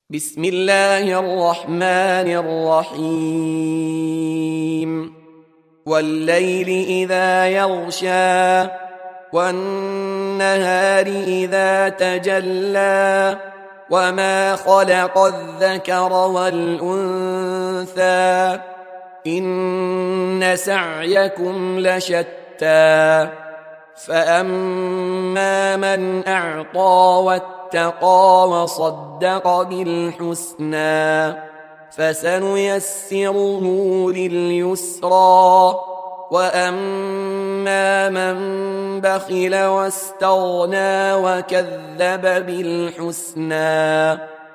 بسم الله الرحمن الرحيم والليل إذا يغشى والنهار إذا تجلى وما خلق الذكر والأنثى إن سعيكم لشتى فأما من أعطى واتقى وصدق بالحسنى فسنيسره لليسرى وأما من بخل واستغنى وكذب بالحسنى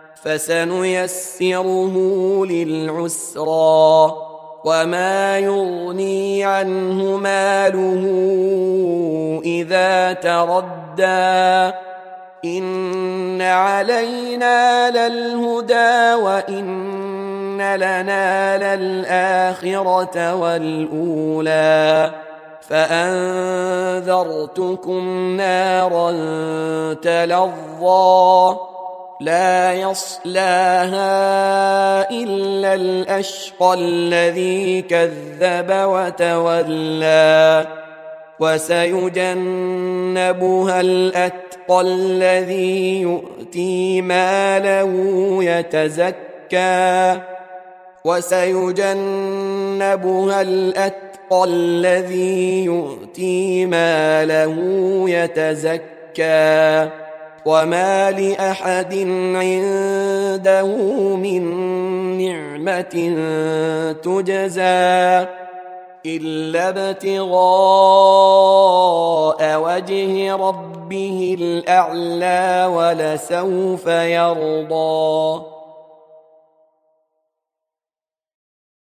فسنيسره للعسرى وما يغني عنه ماله إذا تردى إن علينا للهدى وإن لنا للآخرة والأولى فأنذرتكم نارا تلظى لا يصلاها إلا الأشقى الذي كذب وتولى وسيجنبها الأتقى الذي يؤتي ماله يتزكى وسيجنبها الأتقى الذي يؤتي ماله يتزكى وما لأحد عنده من نعمة تجزى إلا ابتغاء وجه ربه الأعلى ولسوف يرضى.